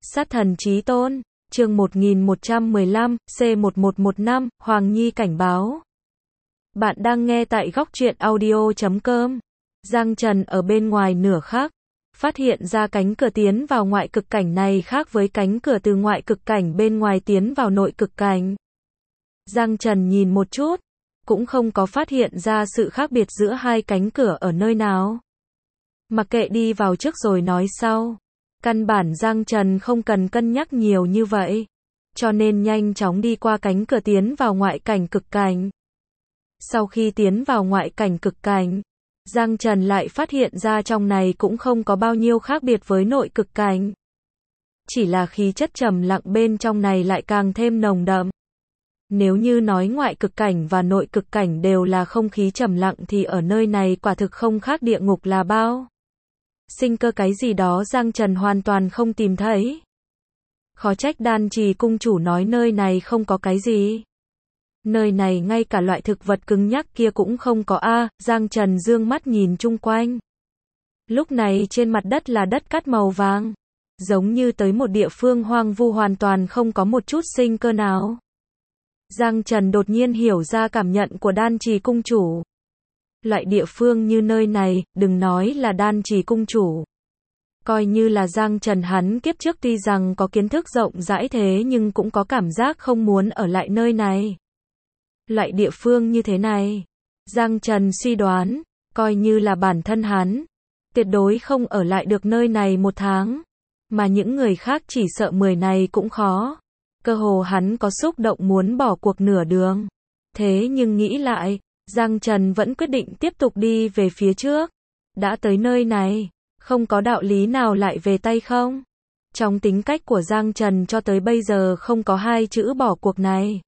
Sát thần chí tôn, chương 1115, C1115, Hoàng Nhi cảnh báo. Bạn đang nghe tại góc truyện audio.com. Giang Trần ở bên ngoài nửa khắc, phát hiện ra cánh cửa tiến vào ngoại cực cảnh này khác với cánh cửa từ ngoại cực cảnh bên ngoài tiến vào nội cực cảnh. Giang Trần nhìn một chút, cũng không có phát hiện ra sự khác biệt giữa hai cánh cửa ở nơi nào. Mặc kệ đi vào trước rồi nói sau. Căn bản Giang Trần không cần cân nhắc nhiều như vậy, cho nên nhanh chóng đi qua cánh cửa tiến vào ngoại cảnh cực cảnh. Sau khi tiến vào ngoại cảnh cực cảnh, Giang Trần lại phát hiện ra trong này cũng không có bao nhiêu khác biệt với nội cực cảnh. Chỉ là khí chất trầm lặng bên trong này lại càng thêm nồng đậm. Nếu như nói ngoại cực cảnh và nội cực cảnh đều là không khí trầm lặng thì ở nơi này quả thực không khác địa ngục là bao. Sinh cơ cái gì đó Giang Trần hoàn toàn không tìm thấy. Khó trách Đan Trì cung chủ nói nơi này không có cái gì. Nơi này ngay cả loại thực vật cứng nhắc kia cũng không có a. Giang Trần dương mắt nhìn chung quanh. Lúc này trên mặt đất là đất cát màu vàng, giống như tới một địa phương hoang vu hoàn toàn không có một chút sinh cơ nào. Giang Trần đột nhiên hiểu ra cảm nhận của Đan Trì cung chủ. Loại địa phương như nơi này, đừng nói là Đan Trì cung chủ. Coi như là Giang Trần hắn kiếp trước tuy rằng có kiến thức rộng rãi thế nhưng cũng có cảm giác không muốn ở lại nơi này. Loại địa phương như thế này, Giang Trần suy đoán, coi như là bản thân hắn, tuyệt đối không ở lại được nơi này một tháng. Mà những người khác chỉ sợ 10 này cũng khó. Cơ hồ hắn có xúc động muốn bỏ cuộc nửa đường. Thế nhưng nghĩ lại, Giang Trần vẫn quyết định tiếp tục đi về phía trước. Đã tới nơi này, không có đạo lý nào lại về tay không? Trong tính cách của Giang Trần cho tới bây giờ không có hai chữ bỏ cuộc này.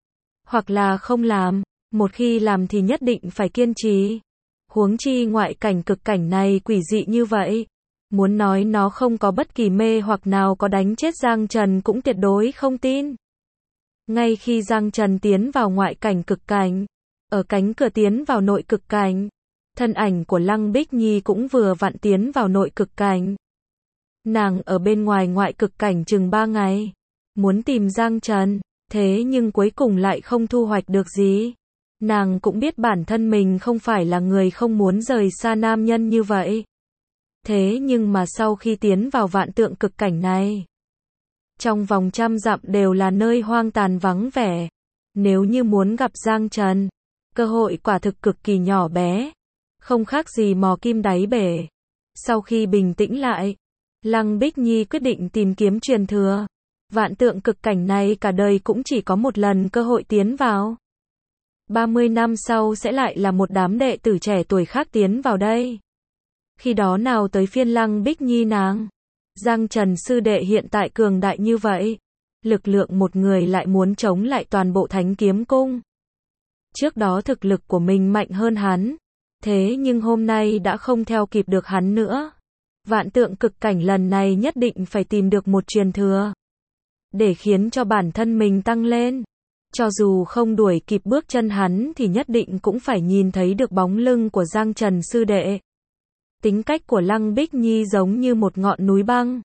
Hoặc là không làm, một khi làm thì nhất định phải kiên trì. Huống chi ngoại cảnh cực cảnh này quỷ dị như vậy. Muốn nói nó không có bất kỳ mê hoặc nào có đánh chết Giang Trần cũng tuyệt đối không tin. Ngay khi Giang Trần tiến vào ngoại cảnh cực cảnh, ở cánh cửa tiến vào nội cực cảnh, thân ảnh của Lăng Bích Nhi cũng vừa vặn tiến vào nội cực cảnh. Nàng ở bên ngoài ngoại cực cảnh chừng 3 ngày, muốn tìm Giang Trần, thế nhưng cuối cùng lại không thu hoạch được gì. Nàng cũng biết bản thân mình không phải là người không muốn rời xa nam nhân như vậy. Thế nhưng mà sau khi tiến vào vạn tượng cực cảnh này, trong vòng 100 dặm đều là nơi hoang tàn vắng vẻ. Nếu như muốn gặp Giang Trần, cơ hội quả thực cực kỳ nhỏ bé, không khác gì mò kim đáy bể. Sau khi bình tĩnh lại, Lăng Bích Nhi quyết định tìm kiếm truyền thừa. Vạn tượng cực cảnh này cả đời cũng chỉ có một lần cơ hội tiến vào. 30 năm sau sẽ lại là một đám đệ tử trẻ tuổi khác tiến vào đây. Khi đó nào tới phiên Lăng Bích Nhi nàng. Giang Trần sư đệ hiện tại cường đại như vậy, lực lượng một người lại muốn chống lại toàn bộ Thánh Kiếm Cung. Trước đó thực lực của mình mạnh hơn hắn, thế nhưng hôm nay đã không theo kịp được hắn nữa. Vạn tượng cực cảnh lần này nhất định phải tìm được một truyền thừa, để khiến cho bản thân mình tăng lên. Cho dù không đuổi kịp bước chân hắn thì nhất định cũng phải nhìn thấy được bóng lưng của Giang Trần sư đệ. Tính cách của Lăng Bích Nhi giống như một ngọn núi băng.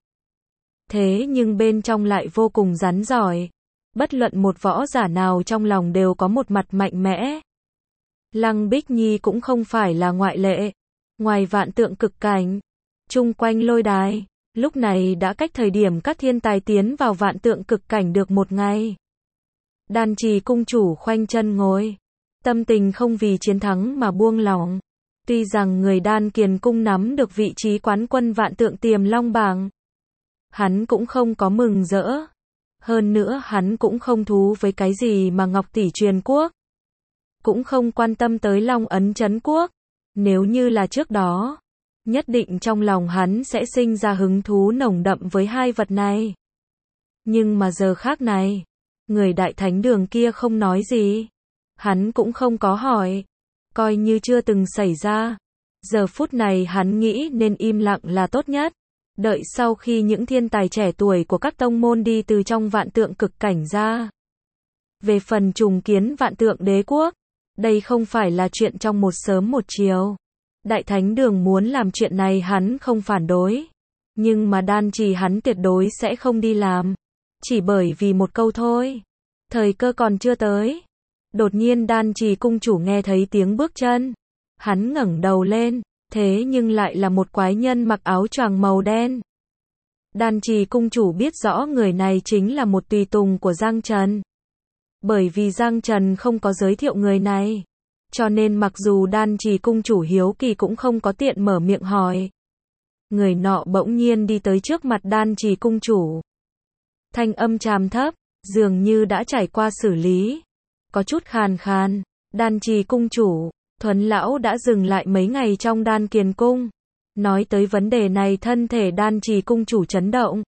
Thế nhưng bên trong lại vô cùng rắn giỏi. Bất luận một võ giả nào trong lòng đều có một mặt mạnh mẽ. Lăng Bích Nhi cũng không phải là ngoại lệ. Ngoài vạn tượng cực cảnh, chung quanh lôi đài, lúc này đã cách thời điểm các thiên tài tiến vào vạn tượng cực cảnh được một ngày. Đan Trì cung chủ khoanh chân ngồi, tâm tình không vì chiến thắng mà buông lỏng. Tuy rằng người Đan Kiền cung nắm được vị trí quán quân vạn tượng tiềm long bảng, hắn cũng không có mừng rỡ. Hơn nữa hắn cũng không thú với cái gì mà Ngọc Tỷ truyền quốc, cũng không quan tâm tới Long Ấn trấn quốc. Nếu như là trước đó, nhất định trong lòng hắn sẽ sinh ra hứng thú nồng đậm với hai vật này. Nhưng mà giờ khác này, người Đại Thánh Đường kia không nói gì, hắn cũng không có hỏi, coi như chưa từng xảy ra. Giờ phút này hắn nghĩ nên im lặng là tốt nhất. Đợi sau khi những thiên tài trẻ tuổi của các tông môn đi từ trong vạn tượng cực cảnh ra. Về phần trùng kiến vạn tượng đế quốc, đây không phải là chuyện trong một sớm một chiều. Đại Thánh Đường muốn làm chuyện này hắn không phản đối. Nhưng mà Đan Trì hắn tuyệt đối sẽ không đi làm. Chỉ bởi vì một câu thôi. Thời cơ còn chưa tới. Đột nhiên Đan Trì cung chủ nghe thấy tiếng bước chân. Hắn ngẩng đầu lên, thế nhưng lại là một quái nhân mặc áo choàng màu đen. Đan Trì cung chủ biết rõ người này chính là một tùy tùng của Giang Trần. Bởi vì Giang Trần không có giới thiệu người này, cho nên mặc dù Đan Trì cung chủ hiếu kỳ cũng không có tiện mở miệng hỏi. Người nọ bỗng nhiên đi tới trước mặt Đan Trì cung chủ. Thanh âm trầm thấp, dường như đã trải qua xử lý. Có chút khàn khàn. Đan Trì cung chủ, Thuấn lão đã dừng lại mấy ngày trong Đan Kiền cung. Nói tới vấn đề này thân thể Đan Trì cung chủ chấn động.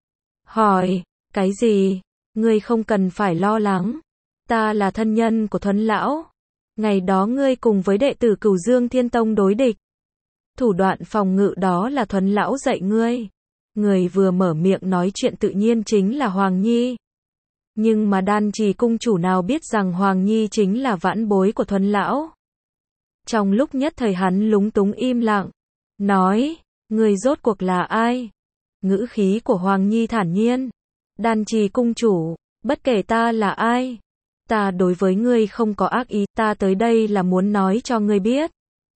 Hỏi, cái gì? Ngươi không cần phải lo lắng. Ta là thân nhân của Thuấn lão. Ngày đó ngươi cùng với đệ tử Cửu Dương Thiên Tông đối địch. Thủ đoạn phòng ngự đó là Thuấn lão dạy ngươi. Người vừa mở miệng nói chuyện tự nhiên chính là Hoàng Nhi. Nhưng mà Đan Trì cung chủ nào biết rằng Hoàng Nhi chính là vãn bối của Thuấn lão. Trong lúc nhất thời hắn lúng túng im lặng. Nói, người rốt cuộc là ai? Ngữ khí của Hoàng Nhi thản nhiên. Đan Trì cung chủ, bất kể ta là ai, ta đối với ngươi không có ác ý, ta tới đây là muốn nói cho ngươi biết.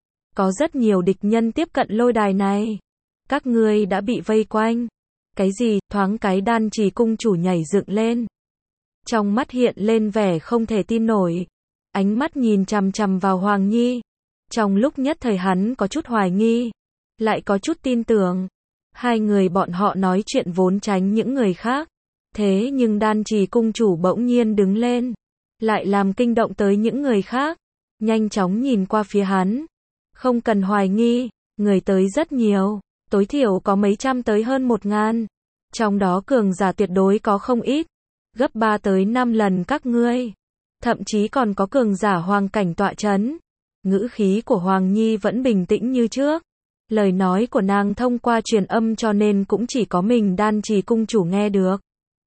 Có rất nhiều địch nhân tiếp cận lôi đài này. Các ngươi đã bị vây quanh. Cái gì? Thoáng cái Đan Trì cung chủ nhảy dựng lên. Trong mắt hiện lên vẻ không thể tin nổi. Ánh mắt nhìn chằm chằm vào Hoàng Nhi. Trong lúc nhất thời hắn có chút hoài nghi, lại có chút tin tưởng. Hai người bọn họ nói chuyện vốn tránh những người khác. Thế nhưng Đan Trì cung chủ bỗng nhiên đứng lên, lại làm kinh động tới những người khác. Nhanh chóng nhìn qua phía hắn. Không cần hoài nghi, người tới rất nhiều, tối thiểu có mấy trăm tới hơn 1000. Trong đó cường giả tuyệt đối có không ít, gấp 3 tới 5 lần các ngươi. Thậm chí còn có cường giả hoàng cảnh tọa chấn. Ngữ khí của Hoàng Nhi vẫn bình tĩnh như trước. Lời nói của nàng thông qua truyền âm cho nên cũng chỉ có mình Đan Trì cung chủ nghe được.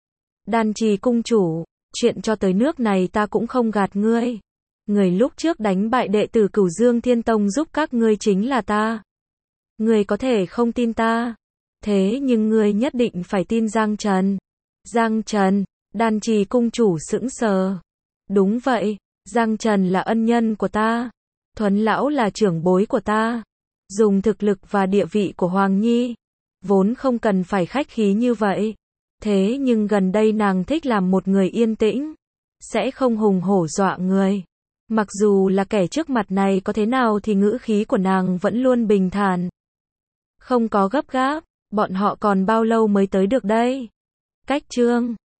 Đan Trì cung chủ, chuyện cho tới nước này ta cũng không gạt ngươi. Người lúc trước đánh bại đệ tử Cửu Dương Thiên Tông giúp các ngươi chính là ta. Ngươi có thể không tin ta, thế nhưng ngươi nhất định phải tin Giang Trần. Giang Trần, Đan Trì cung chủ sững sờ. Đúng vậy, Giang Trần là ân nhân của ta. Thuấn lão là trưởng bối của ta. Dùng thực lực và địa vị của Hoàng Nhi, vốn không cần phải khách khí như vậy. Thế nhưng gần đây nàng thích làm một người yên tĩnh, sẽ không hùng hổ dọa người. Mặc dù là kẻ trước mặt này có thế nào thì ngữ khí của nàng vẫn luôn bình thản. Không có gấp gáp, bọn họ còn bao lâu mới tới được đây? Cách chương